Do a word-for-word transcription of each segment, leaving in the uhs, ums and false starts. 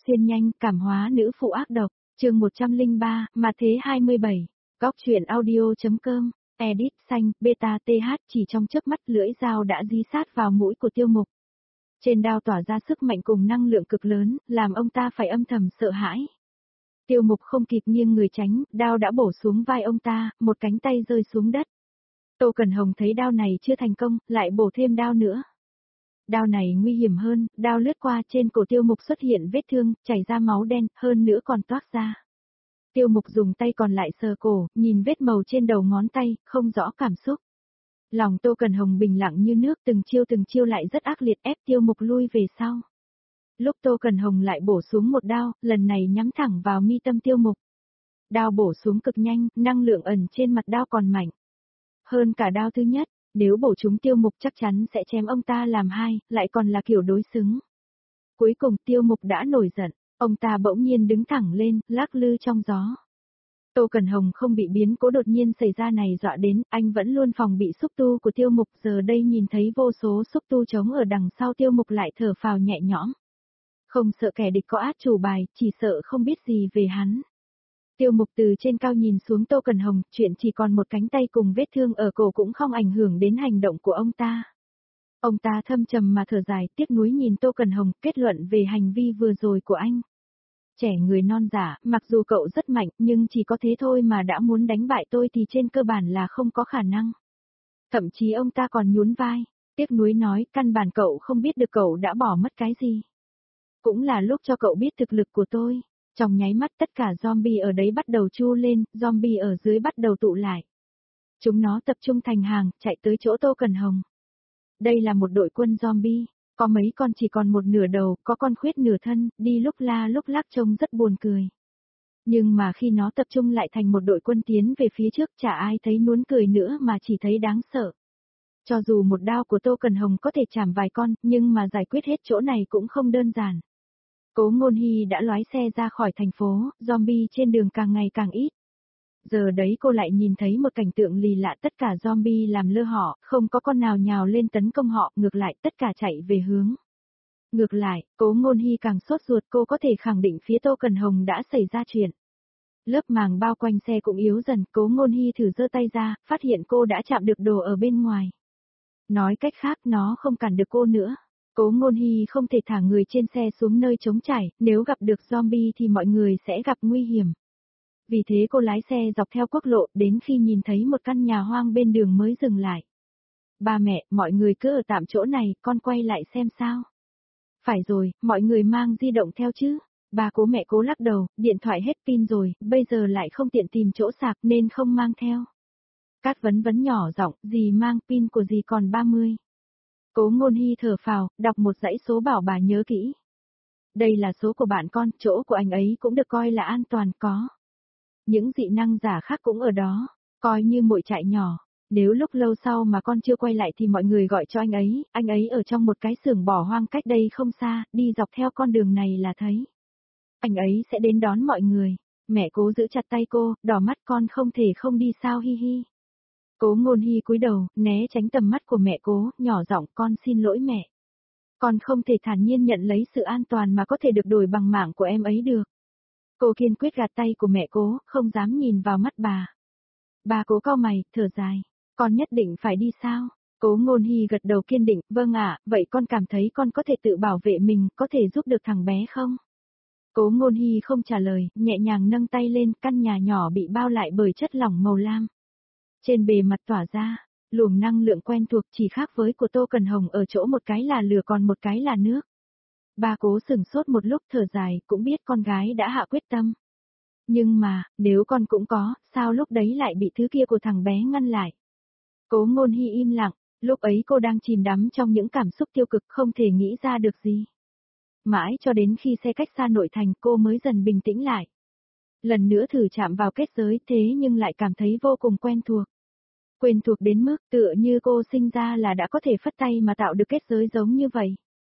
Xuyên nhanh, cảm hóa nữ phụ ác độc, chương một trăm lẻ ba, mà thế hai mươi bảy, góc truyện audio.com, edit xanh, beta th chỉ trong chớp mắt lưỡi dao đã dí sát vào mũi của Tiêu Mục. Trên đao tỏa ra sức mạnh cùng năng lượng cực lớn, làm ông ta phải âm thầm sợ hãi. Tiêu Mục không kịp nghiêng người tránh, đao đã bổ xuống vai ông ta, một cánh tay rơi xuống đất. Tô Cẩn Hồng thấy đao này chưa thành công, lại bổ thêm đao nữa. Đao này nguy hiểm hơn, đao lướt qua trên cổ Tiêu Mục xuất hiện vết thương, chảy ra máu đen, hơn nữa còn toát ra. Tiêu Mục dùng tay còn lại sờ cổ, nhìn vết màu trên đầu ngón tay, không rõ cảm xúc. Lòng Tô Cẩn Hồng bình lặng như nước, từng chiêu từng chiêu lại rất ác liệt ép Tiêu Mục lui về sau. Lúc Tô Cẩn Hồng lại bổ xuống một đao, lần này nhắm thẳng vào mi tâm Tiêu Mục. Đao bổ xuống cực nhanh, năng lượng ẩn trên mặt đao còn mạnh. Hơn cả đao thứ nhất, nếu bổ trúng Tiêu Mục chắc chắn sẽ chém ông ta làm hai, lại còn là kiểu đối xứng. Cuối cùng Tiêu Mục đã nổi giận, ông ta bỗng nhiên đứng thẳng lên, lắc lư trong gió. Tô Cẩn Hồng không bị biến cố đột nhiên xảy ra này dọa đến, anh vẫn luôn phòng bị xúc tu của Tiêu Mục, giờ đây nhìn thấy vô số xúc tu trống ở đằng sau Tiêu Mục lại thở phào nhẹ nhõm. Không sợ kẻ địch có át chủ bài, chỉ sợ không biết gì về hắn. Tiêu Mục từ trên cao nhìn xuống Tô Cẩn Hồng, chuyện chỉ còn một cánh tay cùng vết thương ở cổ cũng không ảnh hưởng đến hành động của ông ta. Ông ta thâm trầm mà thở dài, tiếc nuối nhìn Tô Cẩn Hồng, kết luận về hành vi vừa rồi của anh. Trẻ người non giả, mặc dù cậu rất mạnh, nhưng chỉ có thế thôi mà đã muốn đánh bại tôi thì trên cơ bản là không có khả năng. Thậm chí ông ta còn nhún vai, tiếc nuối nói, căn bản cậu không biết được cậu đã bỏ mất cái gì. Cũng là lúc cho cậu biết thực lực của tôi. Trong nháy mắt tất cả zombie ở đấy bắt đầu chu lên, zombie ở dưới bắt đầu tụ lại. Chúng nó tập trung thành hàng, chạy tới chỗ Tô Cẩn Hồng. Đây là một đội quân zombie, có mấy con chỉ còn một nửa đầu, có con khuyết nửa thân, đi lúc la lúc lắc trông rất buồn cười. Nhưng mà khi nó tập trung lại thành một đội quân tiến về phía trước chả ai thấy nuốn cười nữa mà chỉ thấy đáng sợ. Cho dù một đao của Tô Cẩn Hồng có thể chảm vài con, nhưng mà giải quyết hết chỗ này cũng không đơn giản. Cố Ngôn Hy đã lái xe ra khỏi thành phố, zombie trên đường càng ngày càng ít. Giờ đấy cô lại nhìn thấy một cảnh tượng lì lạ, tất cả zombie làm lơ họ, không có con nào nhào lên tấn công họ, ngược lại tất cả chạy về hướng. Ngược lại, Cố Ngôn Hy càng sốt ruột, cô có thể khẳng định phía Tô Cẩn Hồng đã xảy ra chuyện. Lớp màng bao quanh xe cũng yếu dần, Cố Ngôn Hy thử giơ tay ra, phát hiện cô đã chạm được đồ ở bên ngoài. Nói cách khác nó không cản được cô nữa. Cố Ngôn Hy không thể thả người trên xe xuống nơi trống trải, nếu gặp được zombie thì mọi người sẽ gặp nguy hiểm. Vì thế cô lái xe dọc theo quốc lộ, đến khi nhìn thấy một căn nhà hoang bên đường mới dừng lại. Ba mẹ, mọi người cứ ở tạm chỗ này, con quay lại xem sao. Phải rồi, mọi người mang di động theo chứ. Ba Cố mẹ Cố lắc đầu, điện thoại hết pin rồi, bây giờ lại không tiện tìm chỗ sạc nên không mang theo. Cát Vấn Vấn nhỏ giọng, dì mang pin của dì còn ba mươi. Cố Ngôn Hy thở phào, đọc một dãy số bảo bà nhớ kỹ. Đây là số của bạn con, chỗ của anh ấy cũng được coi là an toàn có. Những dị năng giả khác cũng ở đó, coi như muội trại nhỏ. Nếu lúc lâu sau mà con chưa quay lại thì mọi người gọi cho anh ấy, anh ấy ở trong một cái xưởng bỏ hoang cách đây không xa, đi dọc theo con đường này là thấy. Anh ấy sẽ đến đón mọi người. Mẹ Cố giữ chặt tay cô, đỏ mắt, con không thể không đi sao hi hi. Cố Ngôn Hy cúi đầu, né tránh tầm mắt của mẹ Cố, nhỏ giọng, con xin lỗi mẹ. Con không thể thản nhiên nhận lấy sự an toàn mà có thể được đổi bằng mạng của em ấy được. Cô kiên quyết gạt tay của mẹ Cố, không dám nhìn vào mắt bà. Bà Cố cau mày, thở dài, con nhất định phải đi sao? Cố Ngôn Hy gật đầu kiên định, vâng ạ, vậy con cảm thấy con có thể tự bảo vệ mình, có thể giúp được thằng bé không? Cố Ngôn Hy không trả lời, nhẹ nhàng nâng tay lên, căn nhà nhỏ bị bao lại bởi chất lỏng màu lam. Trên bề mặt tỏa ra, luồng năng lượng quen thuộc chỉ khác với của Tô Cẩn Hồng ở chỗ một cái là lửa còn một cái là nước. Ba Cố sửng sốt một lúc thở dài, cũng biết con gái đã hạ quyết tâm. Nhưng mà, nếu con cũng có, sao lúc đấy lại bị thứ kia của thằng bé ngăn lại? Cố Ngôn Hy im lặng, lúc ấy cô đang chìm đắm trong những cảm xúc tiêu cực không thể nghĩ ra được gì. Mãi cho đến khi xe cách xa nội thành cô mới dần bình tĩnh lại. Lần nữa thử chạm vào kết giới thế nhưng lại cảm thấy vô cùng quen thuộc. Quen thuộc đến mức tựa như cô sinh ra là đã có thể phất tay mà tạo được kết giới giống như vậy.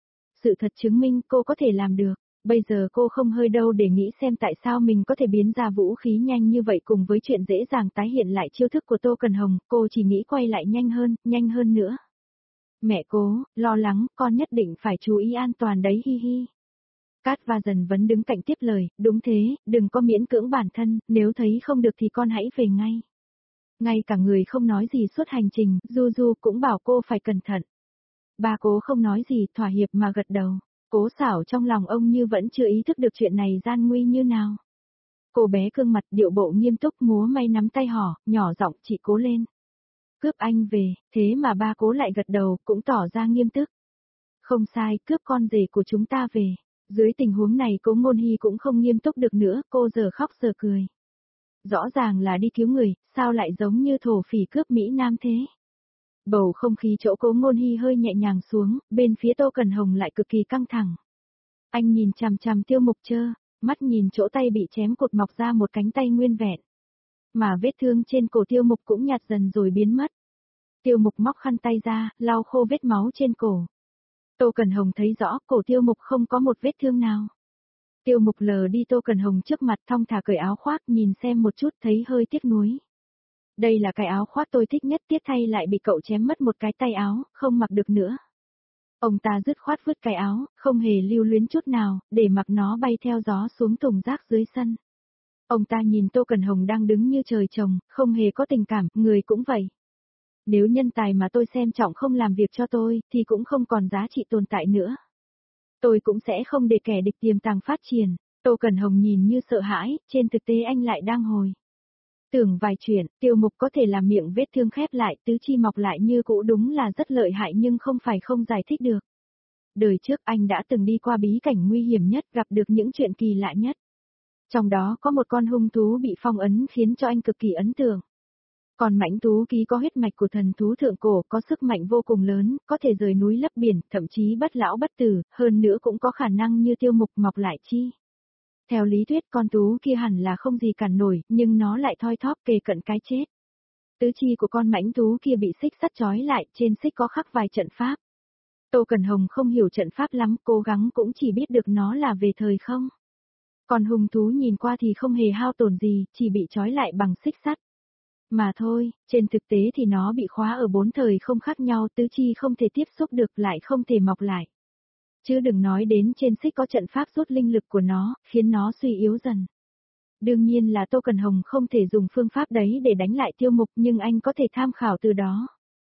Sự thật chứng minh cô có thể làm được. Bây giờ cô không hơi đâu để nghĩ xem tại sao mình có thể biến ra vũ khí nhanh như vậy cùng với chuyện dễ dàng tái hiện lại chiêu thức của Tô Cẩn Hồng, cô chỉ nghĩ quay lại nhanh hơn, nhanh hơn nữa. Mẹ Cố, lo lắng, con nhất định phải chú ý an toàn đấy hi hi. Cát Va dần vẫn đứng cạnh tiếp lời, đúng thế, đừng có miễn cưỡng bản thân, nếu thấy không được thì con hãy về ngay. Ngay cả người không nói gì suốt hành trình, Du Du cũng bảo cô phải cẩn thận. Ba Cố không nói gì, thỏa hiệp mà gật đầu. Cố Xảo trong lòng ông như vẫn chưa ý thức được chuyện này gian nguy như nào. Cô bé cương mặt điệu bộ nghiêm túc múa may nắm tay hỏ, nhỏ giọng chị Cố lên. Cướp anh về, thế mà ba Cố lại gật đầu, cũng tỏ ra nghiêm túc. Không sai, cướp con rể của chúng ta về. Dưới tình huống này Cố Ngôn Hy cũng không nghiêm túc được nữa, cô giờ khóc giờ cười. Rõ ràng là đi cứu người, sao lại giống như thổ phỉ cướp Mỹ Nam thế? Bầu không khí chỗ Cố Ngôn Hy hơi nhẹ nhàng xuống, bên phía Tô Cần Hồng lại cực kỳ căng thẳng. Anh nhìn chằm chằm Tiêu Mục Trơ, mắt nhìn chỗ tay bị chém cột mọc ra một cánh tay nguyên vẹn. Mà vết thương trên cổ Tiêu Mục cũng nhạt dần rồi biến mất. Tiêu Mục móc khăn tay ra, lau khô vết máu trên cổ. Tô Cần Hồng thấy rõ cổ Tiêu Mục không có một vết thương nào. Tiêu Mục lờ đi Tô Cần Hồng trước mặt thong thả cởi áo khoác nhìn xem một chút thấy hơi tiếc nuối. Đây là cái áo khoác tôi thích nhất, tiếc thay lại bị cậu chém mất một cái tay áo, không mặc được nữa. Ông ta dứt khoát vứt cái áo, không hề lưu luyến chút nào, để mặc nó bay theo gió xuống thùng rác dưới sân. Ông ta nhìn Tô Cần Hồng đang đứng như trời trồng, không hề có tình cảm, người cũng vậy. Nếu nhân tài mà tôi xem trọng không làm việc cho tôi, thì cũng không còn giá trị tồn tại nữa. Tôi cũng sẽ không để kẻ địch tiềm tàng phát triển. Tô Cần Hồng nhìn như sợ hãi, trên thực tế anh lại đang hồi tưởng vài chuyện, Tiêu Mục có thể làm miệng vết thương khép lại, tứ chi mọc lại như cũ đúng là rất lợi hại nhưng không phải không giải thích được. Đời trước anh đã từng đi qua bí cảnh nguy hiểm nhất, gặp được những chuyện kỳ lạ nhất. Trong đó có một con hung thú bị phong ấn khiến cho anh cực kỳ ấn tượng. Còn mãnh thú ký có huyết mạch của thần thú thượng cổ, có sức mạnh vô cùng lớn, có thể rời núi lấp biển, thậm chí bất lão bất tử, hơn nữa cũng có khả năng như Tiêu Mục mọc lại chi. Theo lý thuyết con thú kia hẳn là không gì cản nổi, nhưng nó lại thoi thóp kề cận cái chết. Tứ chi của con mãnh thú kia bị xích sắt trói lại, trên xích có khắc vài trận pháp. Tô Cần Hồng không hiểu trận pháp lắm, cố gắng cũng chỉ biết được nó là về thời không. Còn hung thú nhìn qua thì không hề hao tổn gì, chỉ bị trói lại bằng xích sắt. Mà thôi, trên thực tế thì nó bị khóa ở bốn thời không khác nhau, tứ chi không thể tiếp xúc được lại không thể mọc lại. Chứ đừng nói đến trên xích có trận pháp rút linh lực của nó, khiến nó suy yếu dần. Đương nhiên là Tô Cần Hồng không thể dùng phương pháp đấy để đánh lại Tiêu Mục nhưng anh có thể tham khảo từ đó.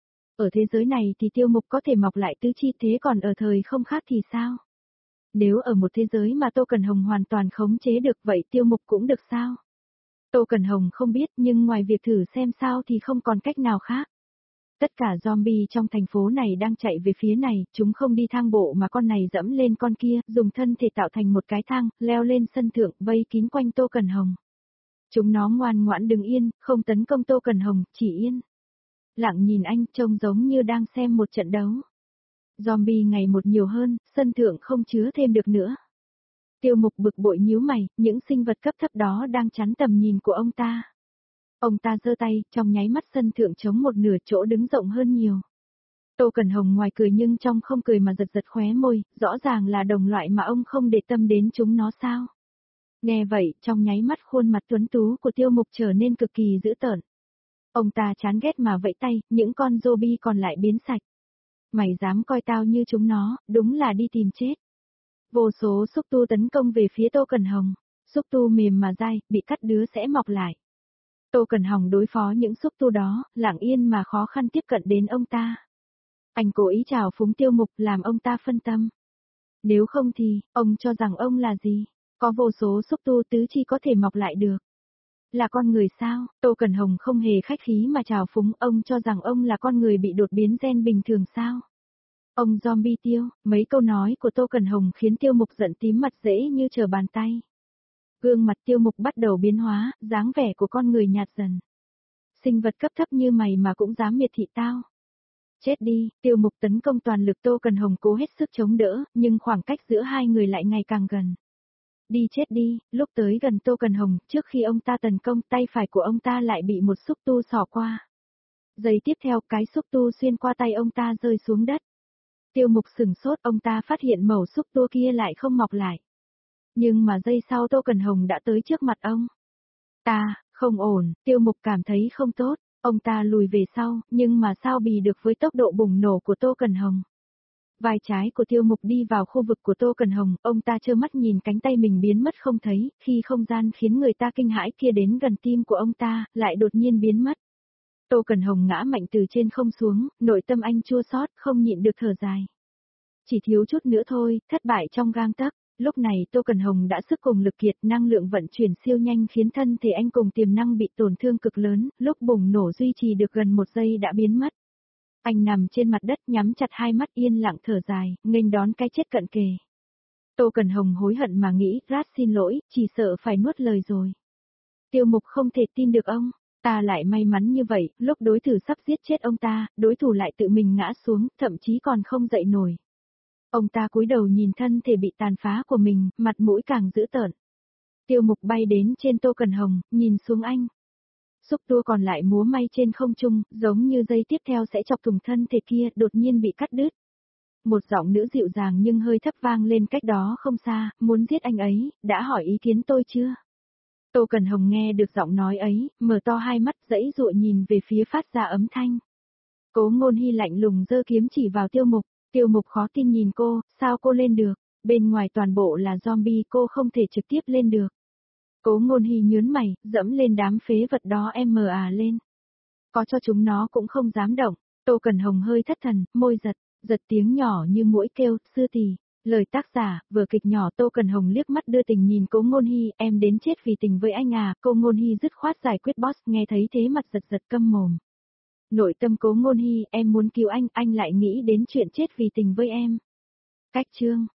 Ở thế giới này thì Tiêu Mục có thể mọc lại tứ chi, thế còn ở thời không khác thì sao? Nếu ở một thế giới mà Tô Cần Hồng hoàn toàn khống chế được vậy Tiêu Mục cũng được sao? Tô Cần Hồng không biết nhưng ngoài việc thử xem sao thì không còn cách nào khác. Tất cả zombie trong thành phố này đang chạy về phía này, chúng không đi thang bộ mà con này dẫm lên con kia, dùng thân thể tạo thành một cái thang, leo lên sân thượng, vây kín quanh Tô Cần Hồng. Chúng nó ngoan ngoãn đứng yên, không tấn công Tô Cần Hồng, chỉ yên. Lặng nhìn anh, trông giống như đang xem một trận đấu. Zombie ngày một nhiều hơn, sân thượng không chứa thêm được nữa. Tiêu Mục bực bội nhíu mày, những sinh vật cấp thấp đó đang chắn tầm nhìn của ông ta. Ông ta giơ tay, trong nháy mắt sân thượng trống một nửa, chỗ đứng rộng hơn nhiều. Tô Cần Hồng ngoài cười nhưng trong không cười mà giật giật khóe môi, rõ ràng là đồng loại mà ông không để tâm đến chúng nó sao. Nghe vậy, trong nháy mắt khuôn mặt tuấn tú của Tiêu Mục trở nên cực kỳ dữ tợn. Ông ta chán ghét mà vẫy tay, những con zombie còn lại biến sạch. Mày dám coi tao như chúng nó, đúng là đi tìm chết. Vô số xúc tu tấn công về phía Tô Cần Hồng. Xúc tu mềm mà dai, bị cắt đứa sẽ mọc lại. Tô Cần Hồng đối phó những xúc tu đó, lặng yên mà khó khăn tiếp cận đến ông ta. Anh cố ý trào phúng Tiêu Mục làm ông ta phân tâm. Nếu không thì, ông cho rằng ông là gì? Có vô số xúc tu tứ chi có thể mọc lại được. Là con người sao? Tô Cần Hồng không hề khách khí mà trào phúng, ông cho rằng ông là con người bị đột biến gen bình thường sao? Ông zombie Tiêu, mấy câu nói của Tô Cần Hồng khiến Tiêu Mục giận tím mặt dễ như trở bàn tay. Gương mặt Tiêu Mục bắt đầu biến hóa, dáng vẻ của con người nhạt dần. Sinh vật cấp thấp như mày mà cũng dám miệt thị tao. Chết đi, Tiêu Mục tấn công toàn lực, Tô Cần Hồng cố hết sức chống đỡ, nhưng khoảng cách giữa hai người lại ngày càng gần. Đi chết đi, lúc tới gần Tô Cần Hồng, trước khi ông ta tấn công, tay phải của ông ta lại bị một xúc tu xỏ qua. Giây tiếp theo, cái xúc tu xuyên qua tay ông ta rơi xuống đất. Tiêu Mục sửng sốt, ông ta phát hiện mẩu xúc tu kia lại không mọc lại. Nhưng mà giây sau Tô Cần Hồng đã tới trước mặt ông. Ta, không ổn, Tiêu Mục cảm thấy không tốt, ông ta lùi về sau, nhưng mà sao bì được với tốc độ bùng nổ của Tô Cần Hồng. Vai trái của Tiêu Mục đi vào khu vực của Tô Cẩn Hồng, ông ta trơ mắt nhìn cánh tay mình biến mất không thấy, khi không gian khiến người ta kinh hãi kia đến gần tim của ông ta, lại đột nhiên biến mất. Tô Cẩn Hồng ngã mạnh từ trên không xuống, nội tâm anh chua xót, không nhịn được thở dài. Chỉ thiếu chút nữa thôi, thất bại trong gang tấc. Lúc này Tô Cẩn Hồng đã sức cùng lực kiệt, năng lượng vận chuyển siêu nhanh khiến thân thể anh cùng tiềm năng bị tổn thương cực lớn, lúc bùng nổ duy trì được gần một giây đã biến mất. Anh nằm trên mặt đất nhắm chặt hai mắt yên lặng thở dài, nghênh đón cái chết cận kề. Tô Cẩn Hồng hối hận mà nghĩ, Rat xin lỗi, chỉ sợ phải nuốt lời rồi. Tiêu Mục không thể tin được ông, ta lại may mắn như vậy, lúc đối thủ sắp giết chết ông ta, đối thủ lại tự mình ngã xuống, thậm chí còn không dậy nổi. Ông ta cúi đầu nhìn thân thể bị tàn phá của mình, mặt mũi càng dữ tợn. Tiêu Mục bay đến trên Tô Cẩn Hồng, nhìn xuống anh. Xúc tua còn lại múa may trên không trung, giống như dây tiếp theo sẽ chọc thủng thân thể kia, đột nhiên bị cắt đứt. Một giọng nữ dịu dàng nhưng hơi thấp vang lên cách đó không xa, muốn giết anh ấy, đã hỏi ý kiến tôi chưa? Tô Cẩn Hồng nghe được giọng nói ấy, mở to hai mắt dãy dụa nhìn về phía phát ra âm thanh. Cố Ngôn Hy lạnh lùng giơ kiếm chỉ vào Tiêu Mục. Tiêu Mục khó tin nhìn cô, sao cô lên được, bên ngoài toàn bộ là zombie cô không thể trực tiếp lên được. Cố Ngôn Hy nhướng mày, dẫm lên đám phế vật đó em mờ à lên. Có cho chúng nó cũng không dám động. Tô Cẩn Hồng hơi thất thần, môi giật, giật tiếng nhỏ như mũi kêu, sư tỷ. Lời tác giả, vừa kịch nhỏ. Tô Cẩn Hồng liếc mắt đưa tình nhìn Cố Ngôn Hy, em đến chết vì tình với anh à. Cô Ngôn Hy dứt khoát giải quyết boss, nghe thấy thế mặt giật giật câm mồm. Nội tâm Cố Ngôn Hy, em muốn cứu anh, anh lại nghĩ đến chuyện chết vì tình với em. Cách chương